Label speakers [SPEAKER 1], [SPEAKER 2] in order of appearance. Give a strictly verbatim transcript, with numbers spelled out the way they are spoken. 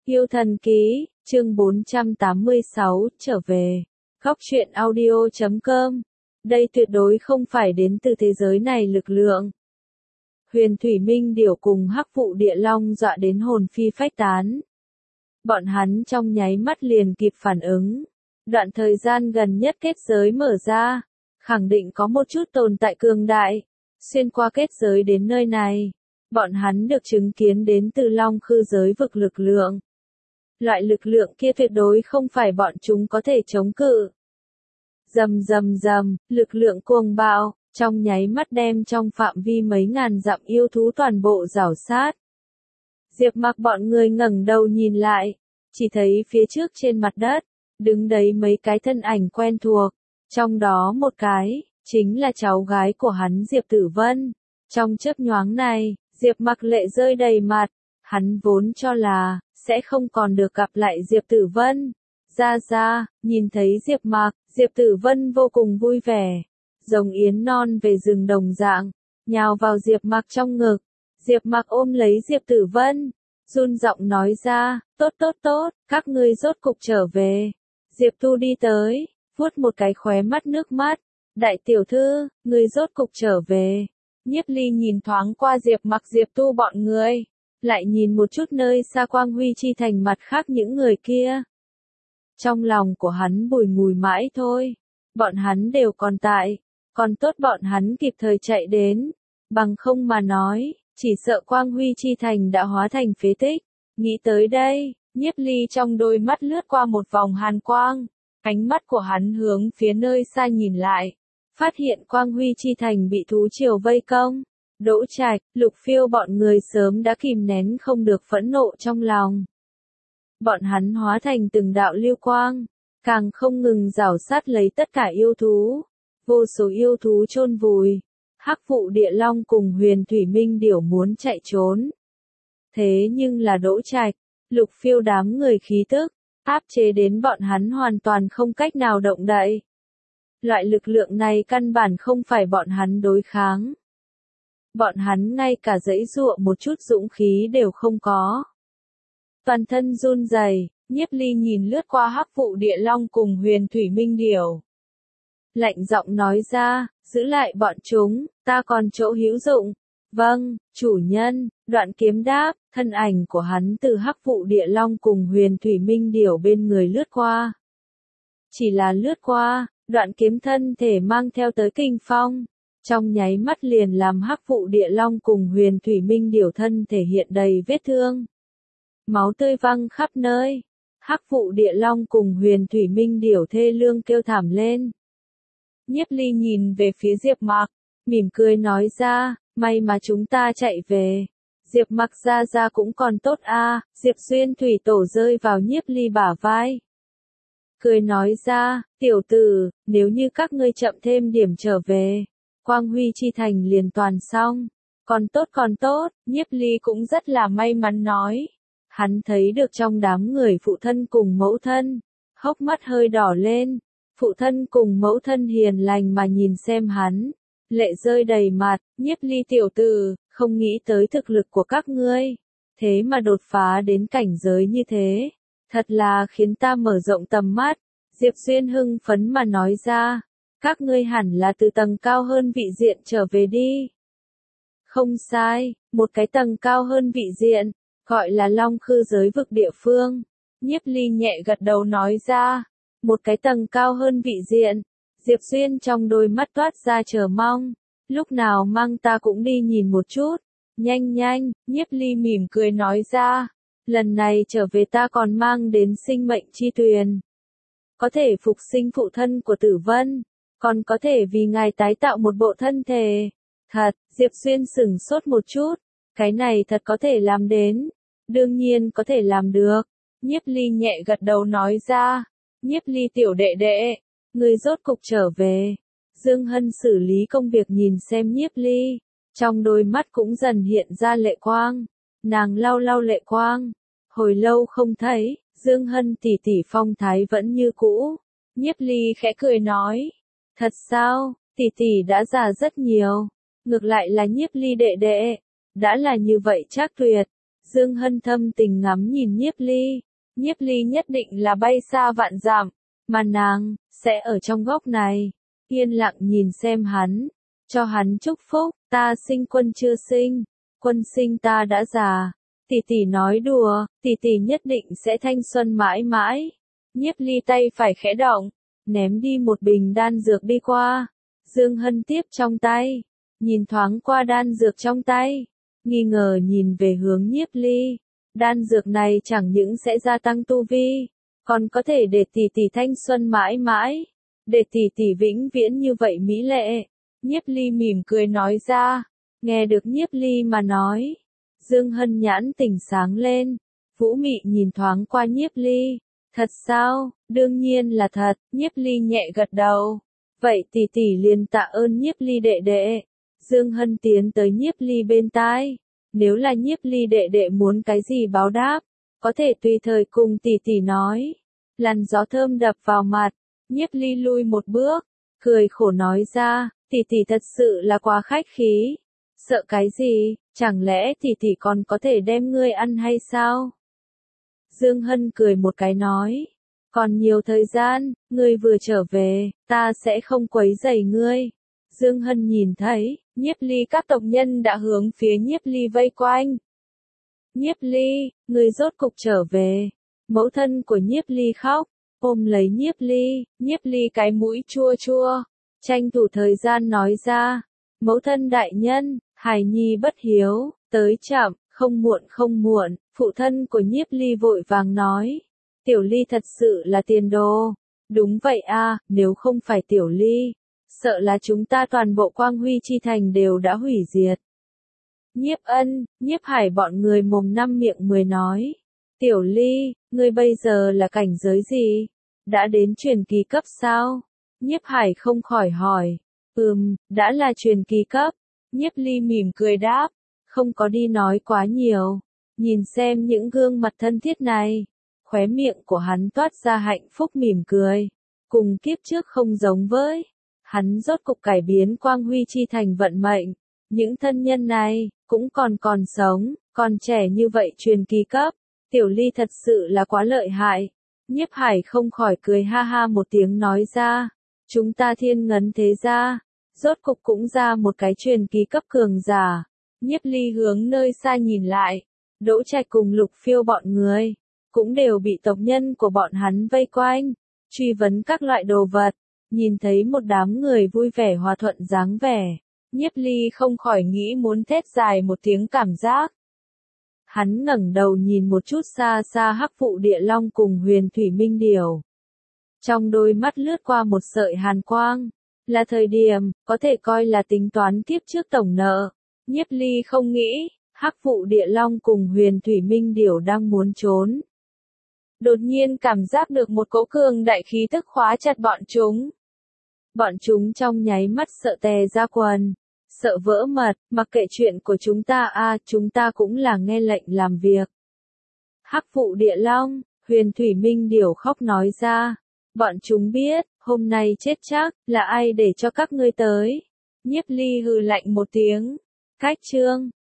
[SPEAKER 1] Yêu thần ký, chương bốn trăm tám mươi sáu, trở về. Góc truyện audio chấm com. Đây tuyệt đối không phải đến từ thế giới này lực lượng. Huyền Thủy Minh Điểu cùng Hắc Vụ Địa Long dọa đến hồn phi phách tán. Bọn hắn trong nháy mắt liền kịp phản ứng. Đoạn thời gian gần nhất kết giới mở ra, khẳng định có một chút tồn tại cường đại. Xuyên qua kết giới đến nơi này, bọn hắn được chứng kiến đến từ Long Khư giới vực lực lượng. Loại lực lượng kia tuyệt đối không phải bọn chúng có thể chống cự. Rầm rầm rầm, lực lượng cuồng bạo, trong nháy mắt đem trong phạm vi mấy ngàn dặm yêu thú toàn bộ rảo sát. Diệp Mặc bọn người ngẩng đầu nhìn lại, chỉ thấy phía trước trên mặt đất, đứng đấy mấy cái thân ảnh quen thuộc, trong đó một cái, chính là cháu gái của hắn Diệp Tử Vân. Trong chớp nhoáng này, Diệp Mặc lệ rơi đầy mặt, hắn vốn cho là, sẽ không còn được gặp lại Diệp Tử Vân. Ra ra, nhìn thấy Diệp Mặc, Diệp Tử Vân vô cùng vui vẻ, rồng yến non về rừng đồng dạng, nhào vào Diệp Mặc trong ngực. Diệp Mặc ôm lấy Diệp Tử Vân, run giọng nói ra, tốt tốt tốt, các ngươi rốt cục trở về. Diệp Tu đi tới, vuốt một cái khóe mắt nước mắt, đại tiểu thư, ngươi rốt cục trở về. Nhiếp Ly nhìn thoáng qua Diệp Mặc Diệp Tu bọn người, lại nhìn một chút nơi xa Quang Huy Chi Thành mặt khác những người kia. Trong lòng của hắn bùi ngùi mãi thôi, bọn hắn đều còn tại, còn tốt bọn hắn kịp thời chạy đến, bằng không mà nói, chỉ sợ Quang Huy Chi Thành đã hóa thành phế tích. Nghĩ tới đây, Nhiếp Ly trong đôi mắt lướt qua một vòng hàn quang, ánh mắt của hắn hướng phía nơi xa nhìn lại, phát hiện Quang Huy Chi Thành bị thú triều vây công. Đỗ Trạch, Lục Phiêu bọn người sớm đã kìm nén không được phẫn nộ trong lòng. Bọn hắn hóa thành từng đạo lưu quang, càng không ngừng rảo sát lấy tất cả yêu thú. Vô số yêu thú chôn vùi, Hắc Vụ Địa Long cùng Huyền Thủy Minh Điểu muốn chạy trốn. Thế nhưng là Đỗ Trạch, Lục Phiêu đám người khí tức, áp chế đến bọn hắn hoàn toàn không cách nào động đậy. Loại lực lượng này căn bản không phải bọn hắn đối kháng. Bọn hắn ngay cả giãy giụa một chút dũng khí đều không có. Toàn thân run rẩy, Nhiếp Ly nhìn lướt qua Hắc Vụ Địa Long cùng Huyền Thủy Minh Điểu. Lạnh giọng nói ra, giữ lại bọn chúng, ta còn chỗ hữu dụng. Vâng, chủ nhân. Đoạn Kiếm đáp, thân ảnh của hắn từ Hắc Vụ Địa Long cùng Huyền Thủy Minh Điểu bên người lướt qua. Chỉ là lướt qua, Đoạn Kiếm thân thể mang theo tới kinh phong, trong nháy mắt liền làm Hắc Vụ Địa Long cùng Huyền Thủy Minh Điểu thân thể hiện đầy vết thương. Máu tươi văng khắp nơi. Hắc Vụ Địa Long cùng Huyền Thủy Minh Điểu thê lương kêu thảm lên. Nhiếp Ly nhìn về phía Diệp Mặc, mỉm cười nói ra, may mà chúng ta chạy về. Diệp Mặc ra ra cũng còn tốt a. À. Diệp Xuyên Thủy Tổ rơi vào Nhiếp Ly bả vai, cười nói ra, tiểu tử, nếu như các ngươi chậm thêm điểm trở về, Quang Huy Chi Thành liền toàn xong. Còn tốt còn tốt, Nhiếp Ly cũng rất là may mắn nói. Hắn thấy được trong đám người phụ thân cùng mẫu thân, hốc mắt hơi đỏ lên. Phụ thân cùng mẫu thân hiền lành mà nhìn xem hắn, lệ rơi đầy mặt. Nhiếp Ly tiểu tử, không nghĩ tới thực lực của các ngươi, thế mà đột phá đến cảnh giới như thế, thật là khiến ta mở rộng tầm mắt. Diệp Xuyên hưng phấn mà nói ra, các ngươi hẳn là từ tầng cao hơn vị diện trở về đi. Không sai, một cái tầng cao hơn vị diện, gọi là Long Khư giới vực địa phương. Nhiếp Ly nhẹ gật đầu nói ra, một cái tầng cao hơn vị diện. Diệp Xuyên trong đôi mắt toát ra chờ mong, lúc nào mang ta cũng đi nhìn một chút. Nhanh nhanh, Nhiếp Ly mỉm cười nói ra, lần này trở về ta còn mang đến sinh mệnh chi tuyền, có thể phục sinh phụ thân của Tử Vân, còn có thể vì ngài tái tạo một bộ thân thể. Thật, Diệp Xuyên sửng sốt một chút, cái này thật có thể làm đến, đương nhiên có thể làm được. Nhiếp Ly nhẹ gật đầu nói ra, Nhiếp Ly tiểu đệ đệ, người rốt cục trở về. Dương Hân xử lý công việc nhìn xem Nhiếp Ly, trong đôi mắt cũng dần hiện ra lệ quang, nàng lau lau lệ quang, hồi lâu không thấy, Dương Hân tỷ tỷ phong thái vẫn như cũ. Nhiếp Ly khẽ cười nói, thật sao, tỷ tỷ đã già rất nhiều, ngược lại là Nhiếp Ly đệ đệ, đã là như vậy chắc tuyệt. Dương Hân thâm tình ngắm nhìn Nhiếp Ly. Nhiếp Ly nhất định là bay xa vạn dặm, mà nàng sẽ ở trong góc này, yên lặng nhìn xem hắn, cho hắn chúc phúc. Ta sinh quân chưa sinh, quân sinh ta đã già. Tỷ tỷ nói đùa, tỷ tỷ nhất định sẽ thanh xuân mãi mãi. Nhiếp Ly tay phải khẽ động, ném đi một bình đan dược đi qua. Dương Hân tiếp trong tay, nhìn thoáng qua đan dược trong tay, nghi ngờ nhìn về hướng Nhiếp Ly. Đan dược này chẳng những sẽ gia tăng tu vi, còn có thể để tỷ tỷ thanh xuân mãi mãi, để tỷ tỷ vĩnh viễn như vậy mỹ lệ. Nhiếp Ly mỉm cười nói ra. Nghe được Nhiếp Ly mà nói, Dương Hân nhãn tỉnh sáng lên, vũ mị nhìn thoáng qua Nhiếp Ly. Thật sao? Đương nhiên là thật. Nhiếp Ly nhẹ gật đầu. Vậy tỷ tỷ liền tạ ơn Nhiếp Ly đệ đệ. Dương Hân tiến tới Nhiếp Ly bên tai. Nếu là Nhiếp Ly đệ đệ muốn cái gì báo đáp, có thể tùy thời cùng tỷ tỷ nói. Làn gió thơm đập vào mặt, Nhiếp Ly lui một bước, cười khổ nói ra, tỷ tỷ thật sự là quá khách khí. Sợ cái gì, chẳng lẽ tỷ tỷ còn có thể đem ngươi ăn hay sao? Dương Hân cười một cái nói, còn nhiều thời gian, ngươi vừa trở về, ta sẽ không quấy rầy ngươi. Dương Hân nhìn thấy, Nhiếp Ly các tộc nhân đã hướng phía Nhiếp Ly vây quanh. Nhiếp Ly, ngươi rốt cục trở về. Mẫu thân của Nhiếp Ly khóc, ôm lấy Nhiếp Ly. Nhiếp Ly cái mũi chua chua, tranh thủ thời gian nói ra, mẫu thân đại nhân, hài nhi bất hiếu, tới chậm, không muộn không muộn. Phụ thân của Nhiếp Ly vội vàng nói, Tiểu Ly thật sự là tiền đồ. Đúng vậy a, nếu không phải Tiểu Ly, sợ là chúng ta toàn bộ Quang Huy chi thành đều đã hủy diệt. Nhiếp Ân, Nhiếp Hải bọn người mồm năm miệng mười nói, Tiểu Ly, ngươi bây giờ là cảnh giới gì? Đã đến truyền kỳ cấp sao? Nhiếp Hải không khỏi hỏi, ừm, đã là truyền kỳ cấp. Nhiếp Ly mỉm cười đáp, không có đi nói quá nhiều. Nhìn xem những gương mặt thân thiết này, khóe miệng của hắn toát ra hạnh phúc mỉm cười. Cùng kiếp trước không giống với, hắn rốt cục cải biến Quang Huy chi thành vận mệnh. Những thân nhân này, cũng còn còn sống, còn trẻ như vậy truyền kỳ cấp. Tiểu Ly thật sự là quá lợi hại. Nhiếp Hải không khỏi cười ha ha một tiếng nói ra, chúng ta Thiên Ngấn thế gia, rốt cục cũng ra một cái truyền kỳ cấp cường giả. Nhiếp Ly hướng nơi xa nhìn lại, Đỗ Trạch cùng Lục Phiêu bọn người, cũng đều bị tộc nhân của bọn hắn vây quanh, truy vấn các loại đồ vật. Nhìn thấy một đám người vui vẻ hòa thuận dáng vẻ, Nhiếp Ly không khỏi nghĩ muốn thét dài một tiếng cảm giác. Hắn ngẩng đầu nhìn một chút xa xa Hắc Vụ Địa Long cùng Huyền Thủy Minh Điểu. Trong đôi mắt lướt qua một sợi hàn quang, là thời điểm, có thể coi là tính toán kiếp trước tổng nợ. Nhiếp Ly không nghĩ, Hắc Vụ Địa Long cùng Huyền Thủy Minh Điểu đang muốn trốn. Đột nhiên cảm giác được một cỗ cường đại khí tức khóa chặt bọn chúng. Bọn chúng trong nháy mắt sợ tè ra quần, sợ vỡ mật, mặc kệ chuyện của chúng ta a, à, chúng ta cũng là nghe lệnh làm việc. Hắc Vụ Địa Long, Huyền Thủy Minh Điểu khóc nói ra, bọn chúng biết, hôm nay chết chắc, là ai để cho các ngươi tới. Nhiếp Ly hừ lạnh một tiếng, cách chương.